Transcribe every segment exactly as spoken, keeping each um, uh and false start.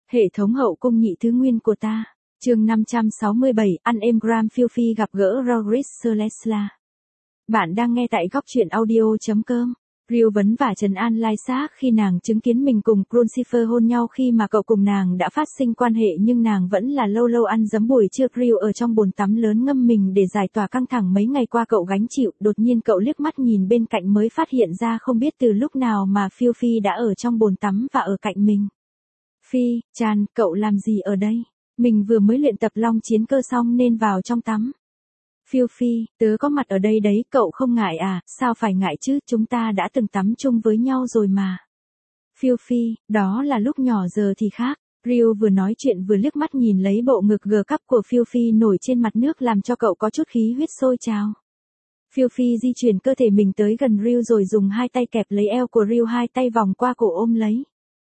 Hệ thống hậu cung nhị thứ nguyên của ta. Chương năm trăm sáu mươi bảy, ăn êm Graham Phiêu Phi gặp gỡ Rory Slesla. Bạn đang nghe tại góc truyện audio chấm com. Real vấn vả trấn an Lai Xác khi nàng chứng kiến mình cùng Crucifer hôn nhau khi mà cậu cùng nàng đã phát sinh quan hệ, nhưng nàng vẫn là lâu lâu ăn dấm buổi trưa. Real ở trong bồn tắm lớn ngâm mình để giải tỏa căng thẳng mấy ngày qua cậu gánh chịu. Đột nhiên cậu liếc mắt nhìn bên cạnh mới phát hiện ra không biết từ lúc nào mà Phiêu Phi đã ở trong bồn tắm và ở cạnh mình. Phi, Chan, cậu làm gì ở đây? Mình vừa mới luyện tập long chiến cơ xong nên vào trong tắm. Phiêu Phi, tớ có mặt ở đây đấy, cậu không ngại à? Sao phải ngại chứ, chúng ta đã từng tắm chung với nhau rồi mà. Phiêu Phi, đó là lúc nhỏ, giờ thì khác. Real vừa nói chuyện vừa liếc mắt nhìn lấy bộ ngực gờ cắp của Phiêu Phi nổi trên mặt nước làm cho cậu có chút khí huyết sôi trào. Phiêu Phi di chuyển cơ thể mình tới gần Real rồi dùng hai tay kẹp lấy eo của Real, hai tay vòng qua cổ ôm lấy.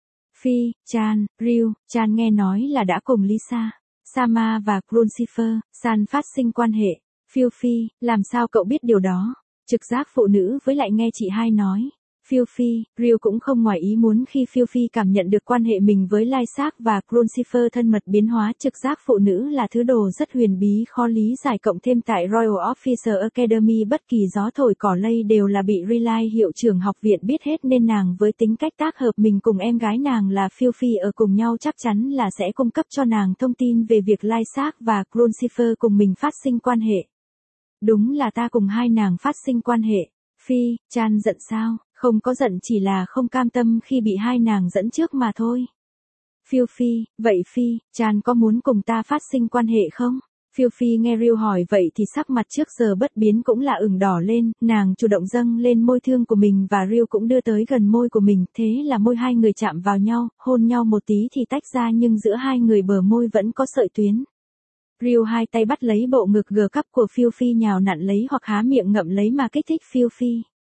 Phi, Chan, Real, Chan nghe nói là đã cùng Lisa, Sama và Crucifer, San phát sinh quan hệ. Phiêu Phi, làm sao cậu biết điều đó? Trực giác phụ nữ với lại nghe chị hai nói. Phiêu Phi, Real cũng không ngoài ý muốn khi Phiêu Phi cảm nhận được quan hệ mình với Lai Xác và Crucifer thân mật biến hóa. Trực giác phụ nữ là thứ đồ rất huyền bí khó lý giải, cộng thêm tại Royal Officer Academy bất kỳ gió thổi cỏ lay đều là bị Relay hiệu trưởng học viện biết hết, nên nàng với tính cách tác hợp mình cùng em gái nàng là Phiêu Phi ở cùng nhau chắc chắn là sẽ cung cấp cho nàng thông tin về việc Lai Xác và Crucifer cùng mình phát sinh quan hệ. Đúng là ta cùng hai nàng phát sinh quan hệ. Phi, Chan giận sao? Không có giận, chỉ là không cam tâm khi bị hai nàng dẫn trước mà thôi. Phiêu Phi, vậy Phi, Chan có muốn cùng ta phát sinh quan hệ không? Phiêu Phi nghe Real hỏi vậy thì sắc mặt trước giờ bất biến cũng là ửng đỏ lên, nàng chủ động dâng lên môi thương của mình và Real cũng đưa tới gần môi của mình, thế là môi hai người chạm vào nhau, hôn nhau một tí thì tách ra, nhưng giữa hai người bờ môi vẫn có sợi tuyến. Real hai tay bắt lấy bộ ngực gờ cắp của Phiêu Phi nhào nặn lấy hoặc há miệng ngậm lấy mà kích thích Phiêu Phi.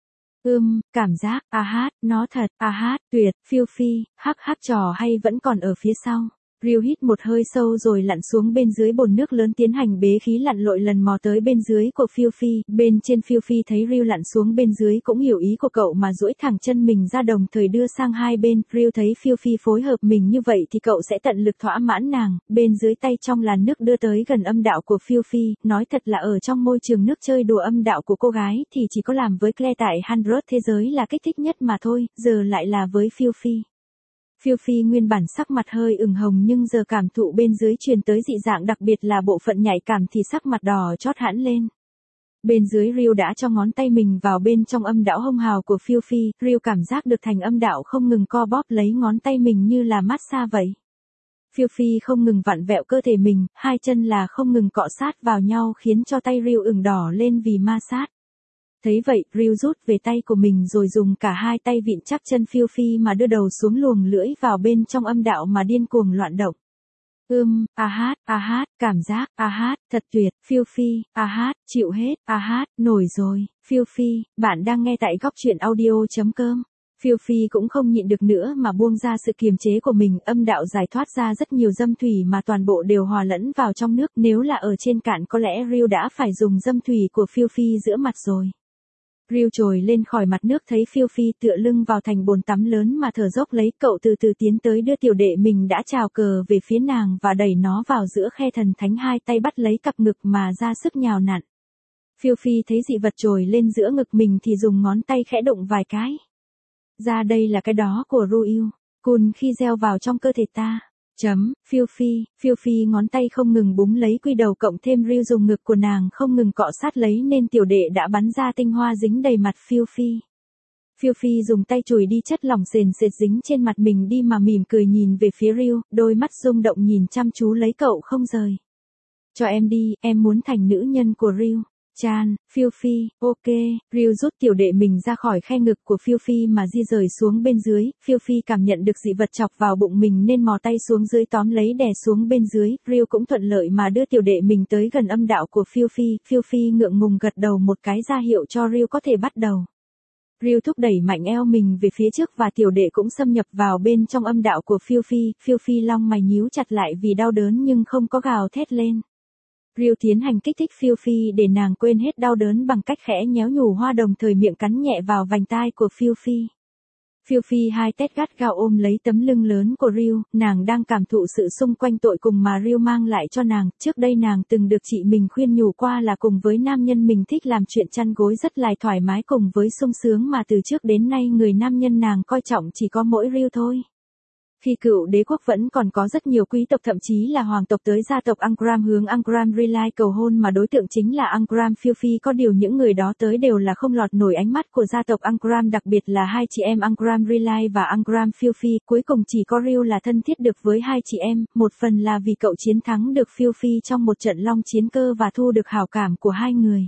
Ưm, cảm giác, à hát, nó thật, à hát, tuyệt. Phiêu Phi, hắc hắc, trò hay vẫn còn ở phía sau. Real hít một hơi sâu rồi lặn xuống bên dưới bồn nước lớn tiến hành bế khí lặn lội lần mò tới bên dưới của Phiêu Phi. Bên trên Phiêu Phi thấy Real lặn xuống bên dưới cũng hiểu ý của cậu mà duỗi thẳng chân mình ra đồng thời đưa sang hai bên. Real thấy Phiêu Phi phối hợp mình như vậy thì cậu sẽ tận lực thỏa mãn nàng. Bên dưới tay trong làn nước đưa tới gần âm đạo của Phiêu Phi. Nói thật là ở trong môi trường nước chơi đùa âm đạo của cô gái thì chỉ có làm với Claire tại Hundred thế giới là kích thích nhất mà thôi, giờ lại là với Phiêu Phi. Phiêu Phi nguyên bản sắc mặt hơi ửng hồng nhưng giờ cảm thụ bên dưới truyền tới dị dạng, đặc biệt là bộ phận nhạy cảm thì sắc mặt đỏ chót hẳn lên. Bên dưới Real đã cho ngón tay mình vào bên trong âm đạo hông hào của Phiêu Phi, Real cảm giác được thành âm đạo không ngừng co bóp lấy ngón tay mình như là massage vậy. Phiêu Phi không ngừng vặn vẹo cơ thể mình, hai chân là không ngừng cọ sát vào nhau khiến cho tay Real ửng đỏ lên vì ma sát. Thấy vậy, Real rút về tay của mình rồi dùng cả hai tay vịn chắc chân Phiêu Phi mà đưa đầu xuống luồng lưỡi vào bên trong âm đạo mà điên cuồng loạn động. Ưm, a hát, a hát, cảm giác, a hát, thật tuyệt. Phiêu Phi, a hát, chịu hết, a hát, nổi rồi. Phiêu Phi, bạn đang nghe tại góc truyện audio chấm com. Phiêu Phi cũng không nhịn được nữa mà buông ra sự kiềm chế của mình, âm đạo giải thoát ra rất nhiều dâm thủy mà toàn bộ đều hòa lẫn vào trong nước. Nếu là ở trên cạn có lẽ Real đã phải dùng dâm thủy của Phiêu Phi giữa mặt rồi. Real trồi lên khỏi mặt nước thấy Phiêu Phi tựa lưng vào thành bồn tắm lớn mà thở dốc lấy, cậu từ từ tiến tới đưa tiểu đệ mình đã trào cờ về phía nàng và đẩy nó vào giữa khe thần thánh, hai tay bắt lấy cặp ngực mà ra sức nhào nặn. Phiêu Phi thấy dị vật trồi lên giữa ngực mình thì dùng ngón tay khẽ đụng vài cái. Ra đây là cái đó của Ruil, cùn khi gieo vào trong cơ thể ta. Chấm, Phiêu Phi, Phiêu Phi ngón tay không ngừng búng lấy quy đầu, cộng thêm Real dùng ngực của nàng không ngừng cọ sát lấy nên tiểu đệ đã bắn ra tinh hoa dính đầy mặt Phiêu Phi. Phiêu Phi dùng tay chùi đi chất lỏng sền sệt dính trên mặt mình đi mà mỉm cười nhìn về phía Real, đôi mắt rung động nhìn chăm chú lấy cậu không rời. Cho em đi, em muốn thành nữ nhân của Real. Chan, Phiêu Phi, ok. Real rút tiểu đệ mình ra khỏi khe ngực của Phiêu Phi mà di rời xuống bên dưới. Phiêu Phi cảm nhận được dị vật chọc vào bụng mình nên mò tay xuống dưới tóm lấy đè xuống bên dưới. Real cũng thuận lợi mà đưa tiểu đệ mình tới gần âm đạo của Phiêu Phi. Phiêu Phi ngượng ngùng gật đầu một cái ra hiệu cho Real có thể bắt đầu. Real thúc đẩy mạnh eo mình về phía trước và tiểu đệ cũng xâm nhập vào bên trong âm đạo của Phiêu Phi. Phiêu Phi long mày nhíu chặt lại vì đau đớn nhưng không có gào thét lên. Real tiến hành kích thích Phiêu Phi để nàng quên hết đau đớn bằng cách khẽ nhéo nhủ hoa đồng thời miệng cắn nhẹ vào vành tai của Phiêu Phi. Phiêu Phi hai tét gắt gao ôm lấy tấm lưng lớn của Ryu, nàng đang cảm thụ sự xung quanh tội cùng mà Ryu mang lại cho nàng, trước đây nàng từng được chị mình khuyên nhủ qua là cùng với nam nhân mình thích làm chuyện chăn gối rất là thoải mái cùng với sung sướng mà từ trước đến nay người nam nhân nàng coi trọng chỉ có mỗi Ryu thôi. Khi cựu đế quốc vẫn còn có rất nhiều quý tộc thậm chí là hoàng tộc tới gia tộc Angram hướng Angram Relay cầu hôn mà đối tượng chính là Angram Phiêu Phi, có điều những người đó tới đều là không lọt nổi ánh mắt của gia tộc Angram, đặc biệt là hai chị em Angram Relay và Angram Phiêu Phi, cuối cùng chỉ có Ryu là thân thiết được với hai chị em, một phần là vì cậu chiến thắng được Phiêu Phi trong một trận long chiến cơ và thu được hảo cảm của hai người.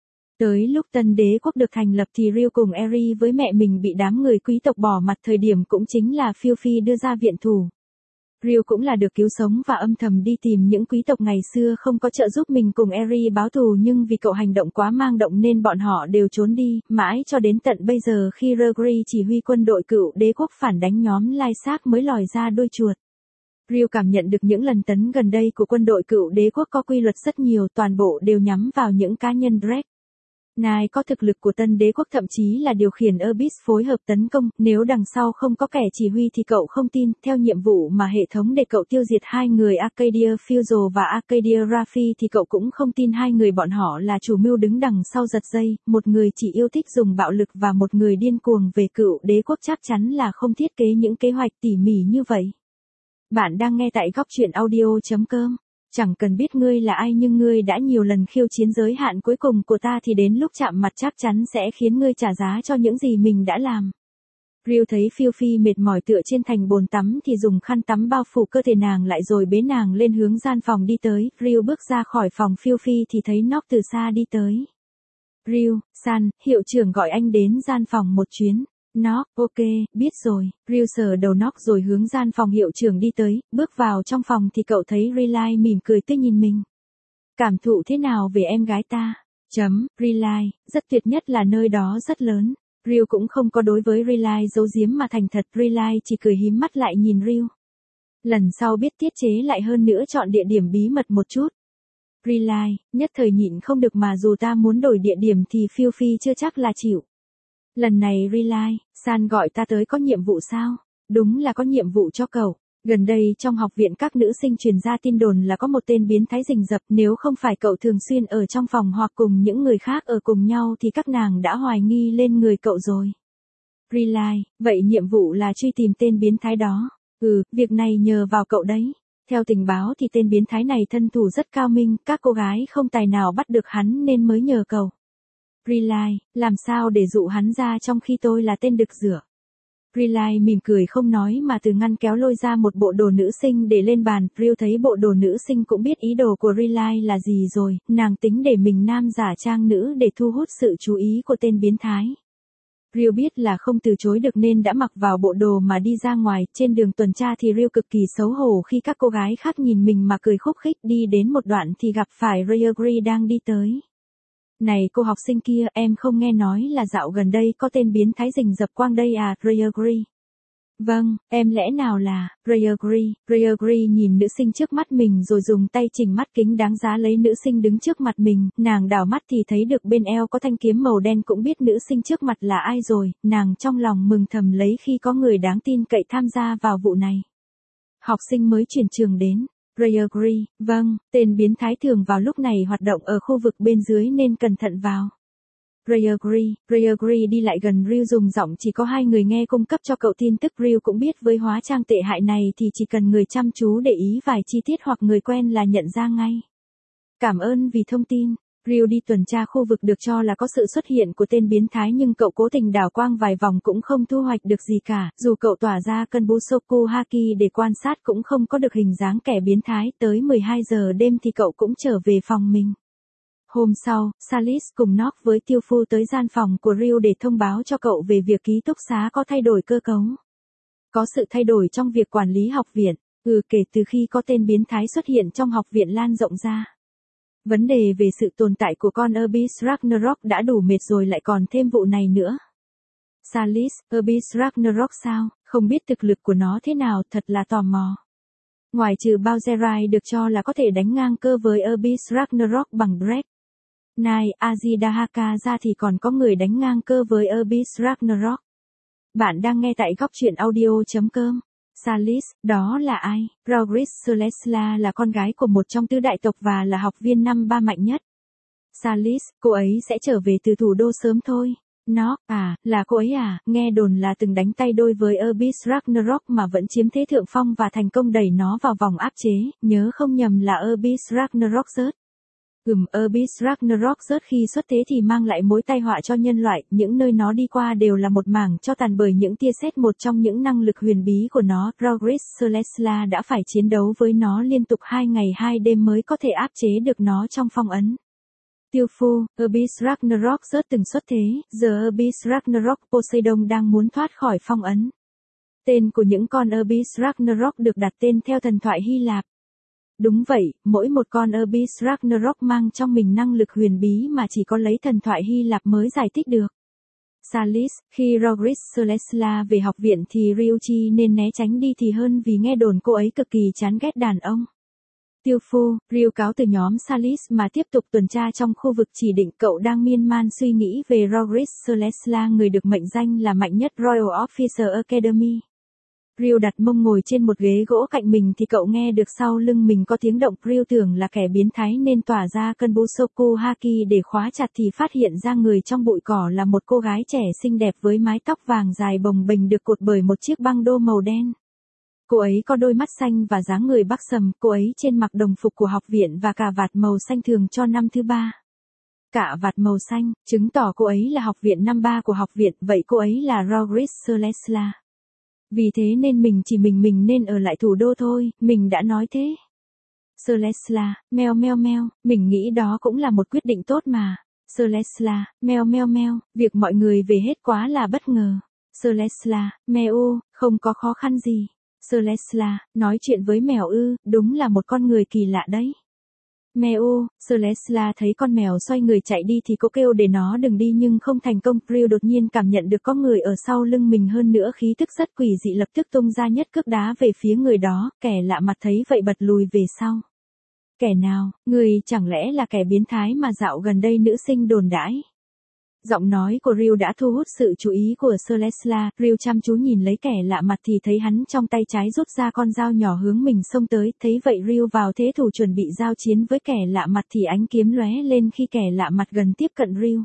Tới lúc tân đế quốc được thành lập thì Ryu cùng Eri với mẹ mình bị đám người quý tộc bỏ mặt, thời điểm cũng chính là Phiêu Phi đưa ra viện thủ. Ryu cũng là được cứu sống và âm thầm đi tìm những quý tộc ngày xưa không có trợ giúp mình cùng Eri báo thù, nhưng vì cậu hành động quá mang động nên bọn họ đều trốn đi, mãi cho đến tận bây giờ khi Regri chỉ huy quân đội cựu đế quốc phản đánh nhóm Lai Sác mới lòi ra đuôi chuột. Ryu cảm nhận được những lần tấn gần đây của quân đội cựu đế quốc có quy luật rất nhiều, toàn bộ đều nhắm vào những cá nhân Drake. Nai có thực lực của tân đế quốc, thậm chí là điều khiển Abyss phối hợp tấn công, nếu đằng sau không có kẻ chỉ huy thì cậu không tin, theo nhiệm vụ mà hệ thống để cậu tiêu diệt hai người Arcadia Fuso và Arcadia Raffi thì cậu cũng không tin hai người bọn họ là chủ mưu đứng đằng sau giật dây, một người chỉ yêu thích dùng bạo lực và một người điên cuồng về cựu đế quốc chắc chắn là không thiết kế những kế hoạch tỉ mỉ như vậy. Bạn đang nghe tại góc truyện audio chấm com. Chẳng cần biết ngươi là ai nhưng ngươi đã nhiều lần khiêu chiến giới hạn cuối cùng của ta thì đến lúc chạm mặt chắc chắn sẽ khiến ngươi trả giá cho những gì mình đã làm. Ryu thấy Phiêu Phi mệt mỏi tựa trên thành bồn tắm thì dùng khăn tắm bao phủ cơ thể nàng lại rồi bế nàng lên hướng gian phòng đi tới. Ryu bước ra khỏi phòng Phiêu Phi thì thấy Nock từ xa đi tới. Ryu, San, hiệu trưởng gọi anh đến gian phòng một chuyến. Nock, ok, biết rồi. Ryu sờ đầu Nock rồi hướng gian phòng hiệu trưởng đi tới, bước vào trong phòng thì cậu thấy Relay mỉm cười tươi nhìn mình. Cảm thụ thế nào về em gái ta? Chấm, Relay, rất tuyệt, nhất là nơi đó rất lớn. Ryu cũng không có đối với Relay giấu giếm mà thành thật, Relay chỉ cười hím mắt lại nhìn Ryu. Lần sau biết tiết chế lại hơn nữa, chọn địa điểm bí mật một chút. Relay, nhất thời nhịn không được mà dù ta muốn đổi địa điểm thì Phiêu Phi chưa chắc là chịu. Lần này Relay, San gọi ta tới có nhiệm vụ sao? Đúng là có nhiệm vụ cho cậu. Gần đây trong học viện các nữ sinh truyền ra tin đồn là có một tên biến thái rình rập, nếu không phải cậu thường xuyên ở trong phòng hoặc cùng những người khác ở cùng nhau thì các nàng đã hoài nghi lên người cậu rồi. Relay, vậy nhiệm vụ là truy tìm tên biến thái đó. Ừ, việc này nhờ vào cậu đấy. Theo tình báo thì tên biến thái này thân thủ rất cao minh, các cô gái không tài nào bắt được hắn nên mới nhờ cậu. Relay, làm sao để dụ hắn ra trong khi tôi là tên đực rửa? Relay mỉm cười không nói mà từ ngăn kéo lôi ra một bộ đồ nữ sinh để lên bàn. Ryu thấy bộ đồ nữ sinh cũng biết ý đồ của Relay là gì rồi, nàng tính để mình nam giả trang nữ để thu hút sự chú ý của tên biến thái. Ryu biết là không từ chối được nên đã mặc vào bộ đồ mà đi ra ngoài. Trên đường tuần tra thì Ryu cực kỳ xấu hổ khi các cô gái khác nhìn mình mà cười khúc khích. Đi đến một đoạn thì gặp phải Ryogri đang đi tới. Này cô học sinh kia, em không nghe nói là dạo gần đây có tên biến thái rình rập quang đây à, Ryogri? Vâng, em lẽ nào là, Ryogri, Ryogri nhìn nữ sinh trước mắt mình rồi dùng tay chỉnh mắt kính đáng giá lấy nữ sinh đứng trước mặt mình, nàng đảo mắt thì thấy được bên eo có thanh kiếm màu đen, cũng biết nữ sinh trước mặt là ai rồi, nàng trong lòng mừng thầm lấy khi có người đáng tin cậy tham gia vào vụ này. Học sinh mới chuyển trường đến. Ryogri, vâng, tên biến thái thường vào lúc này hoạt động ở khu vực bên dưới nên cẩn thận vào. Ryogri, Ryogri đi lại gần Ryu dùng giọng chỉ có hai người nghe cung cấp cho cậu tin tức. Ryu cũng biết với hóa trang tệ hại này thì chỉ cần người chăm chú để ý vài chi tiết hoặc người quen là nhận ra ngay. Cảm ơn vì thông tin. Ryu đi tuần tra khu vực được cho là có sự xuất hiện của tên biến thái nhưng cậu cố tình đảo quang vài vòng cũng không thu hoạch được gì cả, dù cậu tỏa ra cân Busoku Haki để quan sát cũng không có được hình dáng kẻ biến thái. Tới mười hai giờ đêm thì cậu cũng trở về phòng mình. Hôm sau, Salis cùng Nock với Tiêu Phu tới gian phòng của Ryu để thông báo cho cậu về việc ký túc xá có thay đổi cơ cấu. Có sự thay đổi trong việc quản lý học viện, ừ kể từ khi có tên biến thái xuất hiện trong học viện lan rộng ra. Vấn đề về sự tồn tại của con Abyss Ragnarok đã đủ mệt rồi lại còn thêm vụ này nữa. Salis, Abyss Ragnarok sao, không biết thực lực của nó thế nào, thật là tò mò. Ngoài trừ Bowserai được cho là có thể đánh ngang cơ với Abyss Ragnarok bằng Drake, Nai, Azidahaka ra thì còn có người đánh ngang cơ với Abyss Ragnarok. Bạn đang nghe tại góc truyện audio.com. Salis, đó là ai? Rhaugris Celesla là con gái của một trong tứ đại tộc và là học viên năm ba mạnh nhất. Salis, cô ấy sẽ trở về từ thủ đô sớm thôi. Nó, à, là cô ấy à, nghe đồn là từng đánh tay đôi với Abyss Ragnarok mà vẫn chiếm thế thượng phong và thành công đẩy nó vào vòng áp chế, nhớ không nhầm là Abyss Ragnarok rớt. Ừm, Abyss Ragnarok rớt khi xuất thế thì mang lại mối tai họa cho nhân loại, những nơi nó đi qua đều là một mảng cho tàn bởi những tia sét. Một trong những năng lực huyền bí của nó, Rhaugris Celesla đã phải chiến đấu với nó liên tục hai ngày hai đêm mới có thể áp chế được nó trong phong ấn. Tiêu phu, Abyss Ragnarok rớt từng xuất thế, giờ Abyss Ragnarok Poseidon đang muốn thoát khỏi phong ấn. Tên của những con Abyss Ragnarok được đặt tên theo thần thoại Hy Lạp. Đúng vậy, mỗi một con Abyss Ragnarok mang trong mình năng lực huyền bí mà chỉ có lấy thần thoại Hy Lạp mới giải thích được. Salis, khi Rhaugris Celesla về học viện thì Ryuchi nên né tránh đi thì hơn vì nghe đồn cô ấy cực kỳ chán ghét đàn ông. Tiêu phu, Ryu cáo từ nhóm Salis mà tiếp tục tuần tra trong khu vực chỉ định. Cậu đang miên man suy nghĩ về Rhaugris Celesla, người được mệnh danh là mạnh nhất Royal Officer Academy. Ryu đặt mông ngồi trên một ghế gỗ cạnh mình thì cậu nghe được sau lưng mình có tiếng động. Ryu tưởng là kẻ biến thái nên tỏa ra cơn Busoku Haki để khóa chặt thì phát hiện ra người trong bụi cỏ là một cô gái trẻ xinh đẹp với mái tóc vàng dài bồng bềnh được cột bởi một chiếc băng đô màu đen. Cô ấy có đôi mắt xanh và dáng người bắc sầm, cô ấy trên mặc đồng phục của học viện và cà vạt màu xanh thường cho năm thứ ba. Cà vạt màu xanh, chứng tỏ cô ấy là học viện năm ba của học viện, vậy cô ấy là Rhaugris Celesla. Vì thế nên mình chỉ mình mình nên ở lại thủ đô thôi, mình đã nói thế. Celesla, meo meo meo, mình nghĩ đó cũng là một quyết định tốt mà. Celesla, meo meo meo, việc mọi người về hết quá là bất ngờ. Celesla, meo, không có khó khăn gì. Celesla, nói chuyện với mèo ư, đúng là một con người kỳ lạ đấy. Meo, Celesla thấy con mèo xoay người chạy đi thì cô kêu để nó đừng đi nhưng không thành công. Ryu đột nhiên cảm nhận được có người ở sau lưng mình, hơn nữa khí tức rất quỷ dị, lập tức tung ra nhất cước đá về phía người đó. Kẻ lạ mặt thấy vậy bật lùi về sau. Kẻ nào, người chẳng lẽ là kẻ biến thái mà dạo gần đây nữ sinh đồn đãi? Giọng nói của Ryu đã thu hút sự chú ý của Celesla. Ryu chăm chú nhìn lấy kẻ lạ mặt thì thấy hắn trong tay trái rút ra con dao nhỏ hướng mình xông tới. Thấy vậy Ryu vào thế thủ chuẩn bị giao chiến với kẻ lạ mặt thì ánh kiếm lóe lên khi kẻ lạ mặt gần tiếp cận Ryu.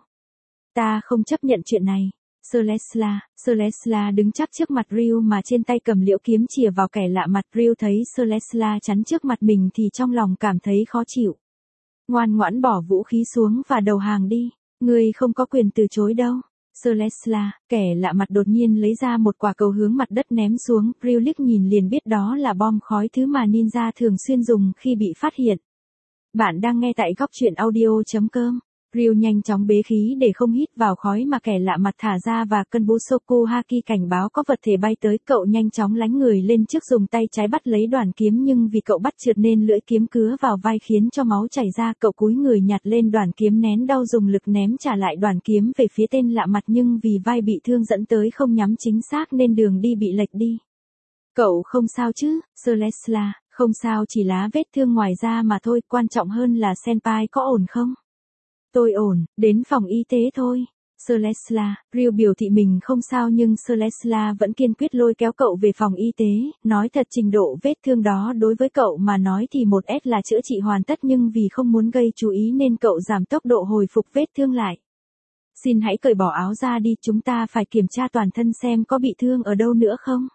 Ta không chấp nhận chuyện này. Celesla, Celesla đứng chắp trước mặt Ryu mà trên tay cầm liễu kiếm chìa vào kẻ lạ mặt. Ryu thấy Celesla chắn trước mặt mình thì trong lòng cảm thấy khó chịu. Ngoan ngoãn bỏ vũ khí xuống và đầu hàng đi. Ngươi không có quyền từ chối đâu. Celesla, kẻ lạ mặt đột nhiên lấy ra một quả cầu hướng mặt đất ném xuống. Ryu liếc nhìn liền biết đó là bom khói, thứ mà ninja thường xuyên dùng khi bị phát hiện. Bạn đang nghe tại góc truyện audio.com. Ryu nhanh chóng bế khí để không hít vào khói mà kẻ lạ mặt thả ra và cơn Busoku Haki cảnh báo có vật thể bay tới. Cậu nhanh chóng lánh người lên trước dùng tay trái bắt lấy đoàn kiếm nhưng vì cậu bắt trượt nên lưỡi kiếm cứa vào vai khiến cho máu chảy ra. Cậu cúi người nhặt lên đoàn kiếm nén đau dùng lực ném trả lại đoàn kiếm về phía tên lạ mặt nhưng vì vai bị thương dẫn tới không nhắm chính xác nên đường đi bị lệch đi. Cậu không sao chứ, Celesla? Không sao, chỉ lá vết thương ngoài da mà thôi, quan trọng hơn là senpai có ổn không? Tôi ổn, đến phòng y tế thôi. Celesla, Ryu biểu thị mình không sao nhưng Celesla vẫn kiên quyết lôi kéo cậu về phòng y tế. Nói thật, trình độ vết thương đó đối với cậu mà nói thì một S là chữa trị hoàn tất, nhưng vì không muốn gây chú ý nên cậu giảm tốc độ hồi phục vết thương lại. Xin hãy cởi bỏ áo ra đi, chúng ta phải kiểm tra toàn thân xem có bị thương ở đâu nữa không.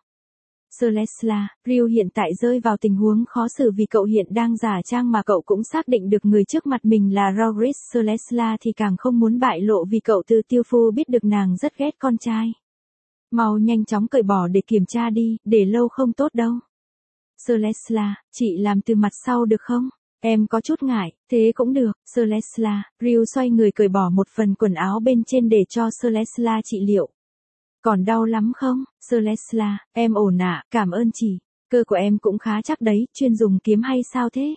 Celesla, Ryu hiện tại rơi vào tình huống khó xử vì cậu hiện đang giả trang mà cậu cũng xác định được người trước mặt mình là Rhaugris Celesla thì càng không muốn bại lộ vì cậu từ tiêu phu biết được nàng rất ghét con trai. Mau nhanh chóng cởi bỏ để kiểm tra đi, để lâu không tốt đâu. Celesla, chị làm từ mặt sau được không? Em có chút ngại, thế cũng được. Celesla, Ryu xoay người cởi bỏ một phần quần áo bên trên để cho Celesla trị liệu. Còn đau lắm không? Celesla, em ổn ạ, à, cảm ơn chị. Cơ của em cũng khá chắc đấy, chuyên dùng kiếm hay sao thế?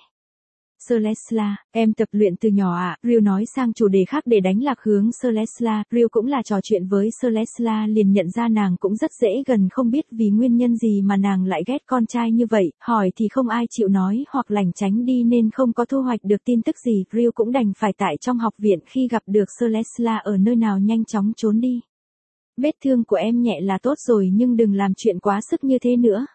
Celesla, em tập luyện từ nhỏ ạ. À? Ryu nói sang chủ đề khác để đánh lạc hướng Celesla. Ryu cũng là trò chuyện với Celesla liền nhận ra nàng cũng rất dễ gần, không biết vì nguyên nhân gì mà nàng lại ghét con trai như vậy. Hỏi thì không ai chịu nói hoặc lảng tránh đi nên không có thu hoạch được tin tức gì. Ryu cũng đành phải tại trong học viện khi gặp được Celesla ở nơi nào nhanh chóng trốn đi. Vết thương của em nhẹ là tốt rồi nhưng đừng làm chuyện quá sức như thế nữa.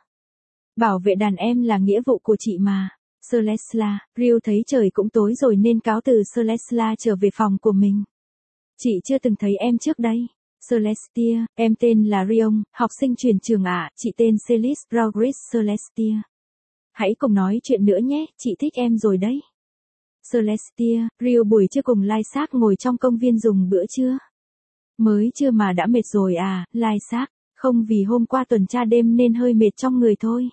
Bảo vệ đàn em là nghĩa vụ của chị mà. Celestia, Real thấy trời cũng tối rồi nên cáo từ Celestia trở về phòng của mình. Chị chưa từng thấy em trước đây. Celestia, em tên là Rion, học sinh chuyển trường ạ, chị tên Celis Rodriguez Celestia. Hãy cùng nói chuyện nữa nhé, chị thích em rồi đấy. Celestia, Real buổi trưa cùng Lai Sắc ngồi trong công viên dùng bữa trưa. Mới trưa mà đã mệt rồi à, Lai Sắc, không vì hôm qua tuần tra đêm nên hơi mệt trong người thôi.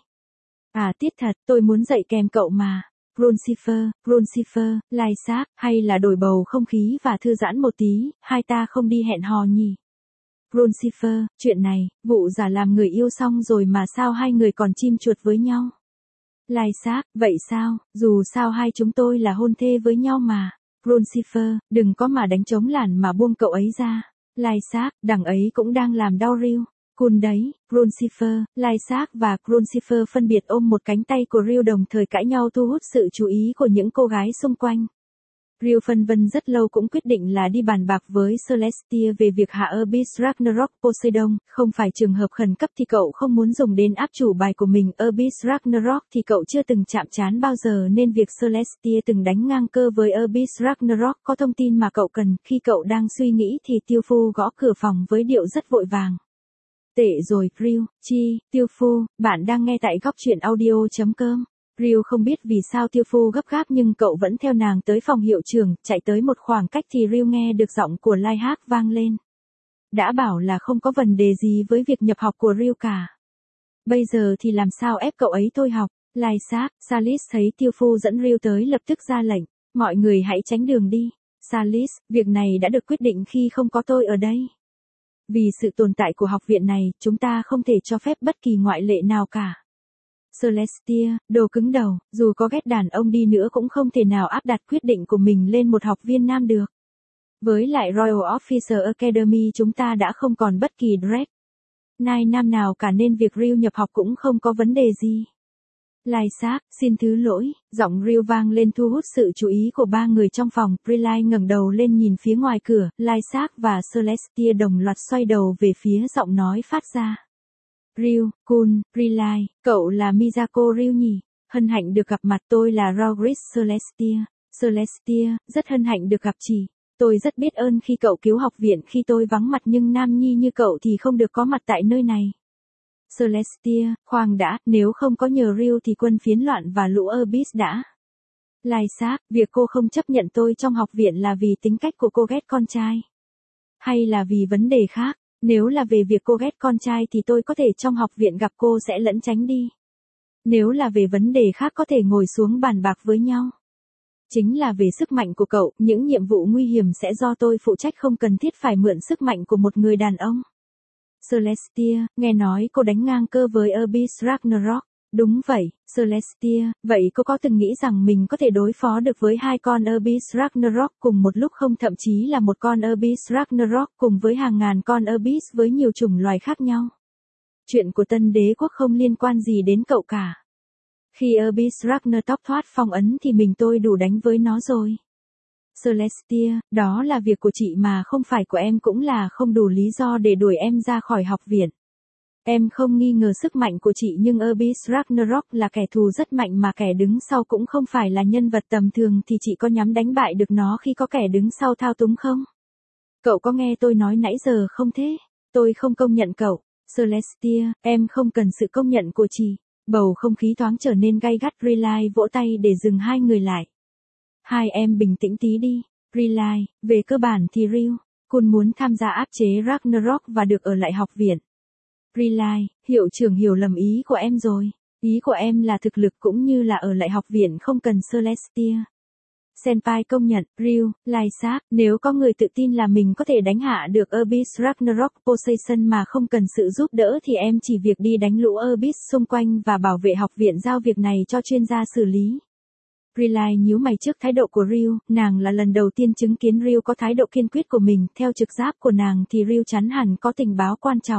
À tiếc thật, tôi muốn dậy kèm cậu mà. Bruncifer, Bruncifer, Lai Sắc, hay là đổi bầu không khí và thư giãn một tí, hai ta không đi hẹn hò nhỉ? Bruncifer, chuyện này, vụ giả làm người yêu xong rồi mà sao hai người còn chim chuột với nhau? Lai Sắc, vậy sao, dù sao hai chúng tôi là hôn thê với nhau mà. Bruncifer, đừng có mà đánh trống lản mà buông cậu ấy ra. Lai Sắc, đằng ấy cũng đang làm đau Real. Cool đấy, Bruncifer, Lai Sắc và Bruncifer phân biệt ôm một cánh tay của Real đồng thời cãi nhau thu hút sự chú ý của những cô gái xung quanh. Real phân vân rất lâu cũng quyết định là đi bàn bạc với Celestia về việc hạ Abyss Ragnarok Poseidon, không phải trường hợp khẩn cấp thì cậu không muốn dùng đến áp chủ bài của mình. Abyss Ragnarok thì cậu chưa từng chạm trán bao giờ nên việc Celestia từng đánh ngang cơ với Abyss Ragnarok có thông tin mà cậu cần. Khi cậu đang suy nghĩ thì Tiêu Phu gõ cửa phòng với điệu rất vội vàng. Tệ rồi, Real, chi, Tiêu Phu, bạn đang nghe tại góc truyện audio.com. Real không biết vì sao Tiêu Phu gấp gáp nhưng cậu vẫn theo nàng tới phòng hiệu trưởng, chạy tới một khoảng cách thì Real nghe được giọng của Lai Hát vang lên. Đã bảo là không có vấn đề gì với việc nhập học của Real cả. Bây giờ thì làm sao ép cậu ấy thôi học, Lai Sắc, Salis thấy Tiêu Phu dẫn Real tới lập tức ra lệnh, mọi người hãy tránh đường đi. Salis, việc này đã được quyết định khi không có tôi ở đây. Vì sự tồn tại của học viện này, chúng ta không thể cho phép bất kỳ ngoại lệ nào cả. Celestia, đồ cứng đầu, dù có ghét đàn ông đi nữa cũng không thể nào áp đặt quyết định của mình lên một học viên nam được. Với lại Royal Officer Academy chúng ta đã không còn bất kỳ dress nai nam nào cả nên việc Real nhập học cũng không có vấn đề gì. Lai Sắc, xin thứ lỗi, giọng Real vang lên thu hút sự chú ý của ba người trong phòng. Prilai ngẩng đầu lên nhìn phía ngoài cửa, Lai Sắc và Celestia đồng loạt xoay đầu về phía giọng nói phát ra. Real, cool, Prilai, cậu là Miyako Real nhỉ? Hân hạnh được gặp mặt, tôi là Rodriguez Celestia. Celestia, rất hân hạnh được gặp chị. Tôi rất biết ơn khi cậu cứu học viện khi tôi vắng mặt nhưng nam nhi như cậu thì không được có mặt tại nơi này. Celestia, khoan đã, nếu không có nhờ Real thì quân phiến loạn và lũ Abyss đã. Lai Sắc, việc cô không chấp nhận tôi trong học viện là vì tính cách của cô ghét con trai. Hay là vì vấn đề khác? Nếu là về việc cô ghét con trai thì tôi có thể trong học viện gặp cô sẽ lẫn tránh đi. Nếu là về vấn đề khác có thể ngồi xuống bàn bạc với nhau. Chính là về sức mạnh của cậu, những nhiệm vụ nguy hiểm sẽ do tôi phụ trách không cần thiết phải mượn sức mạnh của một người đàn ông. Celestia, nghe nói cô đánh ngang cơ với Abyss Ragnarok. Đúng vậy, Celestia, vậy cô có từng nghĩ rằng mình có thể đối phó được với hai con Abyss Ragnarok cùng một lúc không, thậm chí là một con Abyss Ragnarok cùng với hàng ngàn con Abyss với nhiều chủng loài khác nhau? Chuyện của tân đế quốc không liên quan gì đến cậu cả. Khi Abyss Ragnarok thoát phong ấn thì mình tôi đủ đánh với nó rồi. Celestia, đó là việc của chị mà không phải của em, cũng là không đủ lý do để đuổi em ra khỏi học viện. Em không nghi ngờ sức mạnh của chị nhưng Abyss Ragnarok là kẻ thù rất mạnh mà kẻ đứng sau cũng không phải là nhân vật tầm thường thì chị có nhắm đánh bại được nó khi có kẻ đứng sau thao túng không? Cậu có nghe tôi nói nãy giờ không thế? Tôi không công nhận cậu. Celestia, em không cần sự công nhận của chị. Bầu không khí thoáng trở nên gay gắt. Relay vỗ tay để dừng hai người lại. Hai em bình tĩnh tí đi. Relay, về cơ bản thì Real, Kun muốn tham gia áp chế Ragnarok và được ở lại học viện. Relay, hiệu trưởng hiểu lầm ý của em rồi. Ý của em là thực lực cũng như là ở lại học viện không cần Celestia. Senpai công nhận, Real, Lai Sắc, nếu có người tự tin là mình có thể đánh hạ được Abyss Ragnarok Poseidon mà không cần sự giúp đỡ thì em chỉ việc đi đánh lũ Abyss xung quanh và bảo vệ học viện, giao việc này cho chuyên gia xử lý. Relay nhíu mày trước thái độ của Real, nàng là lần đầu tiên chứng kiến Real có thái độ kiên quyết của mình, theo trực giác của nàng thì Real chắn hẳn có tình báo quan trọng.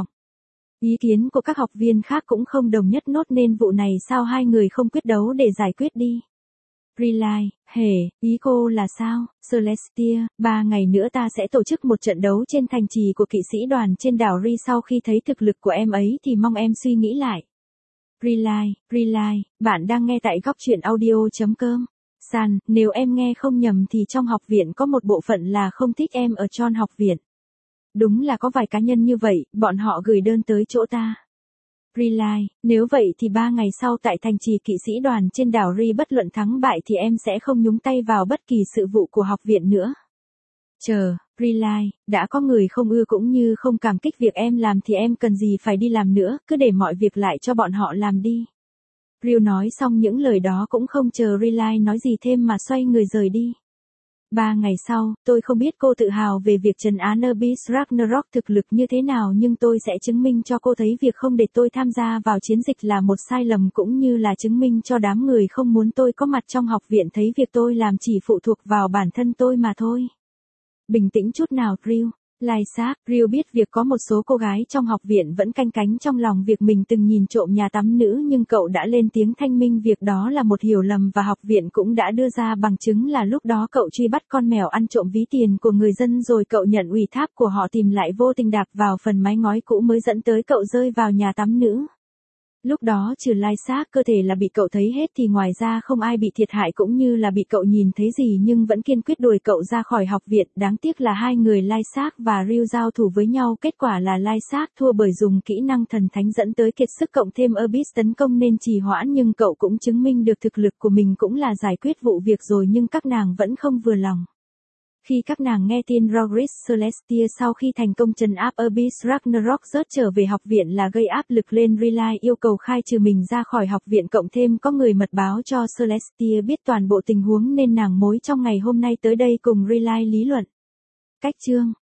Ý kiến của các học viên khác cũng không đồng nhất nốt nên vụ này sao hai người không quyết đấu để giải quyết đi. Relay, hề, ý cô là sao? Celestia, ba ngày nữa ta sẽ tổ chức một trận đấu trên thành trì của kỵ sĩ đoàn trên đảo Ri, sau khi thấy thực lực của em ấy thì mong em suy nghĩ lại. Relay, Relay, bạn đang nghe tại góc truyện audio.com. San, nếu em nghe không nhầm thì trong học viện có một bộ phận là không thích em ở John học viện. Đúng là có vài cá nhân như vậy, bọn họ gửi đơn tới chỗ ta. Relay, nếu vậy thì ba ngày sau tại thành trì kỵ sĩ đoàn trên đảo Ri bất luận thắng bại thì em sẽ không nhúng tay vào bất kỳ sự vụ của học viện nữa. Chờ, Relay, đã có người không ưa cũng như không cảm kích việc em làm thì em cần gì phải đi làm nữa, cứ để mọi việc lại cho bọn họ làm đi. Ryu nói xong những lời đó cũng không chờ Relay nói gì thêm mà xoay người rời đi. Ba ngày sau, tôi không biết cô tự hào về việc trấn án Abyss Ragnarok thực lực như thế nào, nhưng tôi sẽ chứng minh cho cô thấy việc không để tôi tham gia vào chiến dịch là một sai lầm, cũng như là chứng minh cho đám người không muốn tôi có mặt trong học viện thấy việc tôi làm chỉ phụ thuộc vào bản thân tôi mà thôi. Bình tĩnh chút nào Ryu. Lai xác, Ryu biết việc có một số cô gái trong học viện vẫn canh cánh trong lòng việc mình từng nhìn trộm nhà tắm nữ, nhưng cậu đã lên tiếng thanh minh việc đó là một hiểu lầm và học viện cũng đã đưa ra bằng chứng là lúc đó cậu truy bắt con mèo ăn trộm ví tiền của người dân rồi cậu nhận ủy thác của họ tìm lại vô tình đạp vào phần mái ngói cũ mới dẫn tới cậu rơi vào nhà tắm nữ. Lúc đó trừ Lai xác cơ thể là bị cậu thấy hết thì ngoài ra không ai bị thiệt hại cũng như là bị cậu nhìn thấy gì, nhưng vẫn kiên quyết đuổi cậu ra khỏi học viện. Đáng tiếc là hai người Lai xác và Ryu giao thủ với nhau, kết quả là Lai xác thua bởi dùng kỹ năng thần thánh dẫn tới kiệt sức, cộng thêm Abyss tấn công nên trì hoãn, nhưng cậu cũng chứng minh được thực lực của mình cũng là giải quyết vụ việc rồi, nhưng các nàng vẫn không vừa lòng. Khi các nàng nghe tin Rogris Celestia sau khi thành công trấn áp Abyss Ragnarok rớt trở về học viện là gây áp lực lên Relay yêu cầu khai trừ mình ra khỏi học viện, cộng thêm có người mật báo cho Celestia biết toàn bộ tình huống nên nàng mối trong ngày hôm nay tới đây cùng Relay lý luận. Cách chương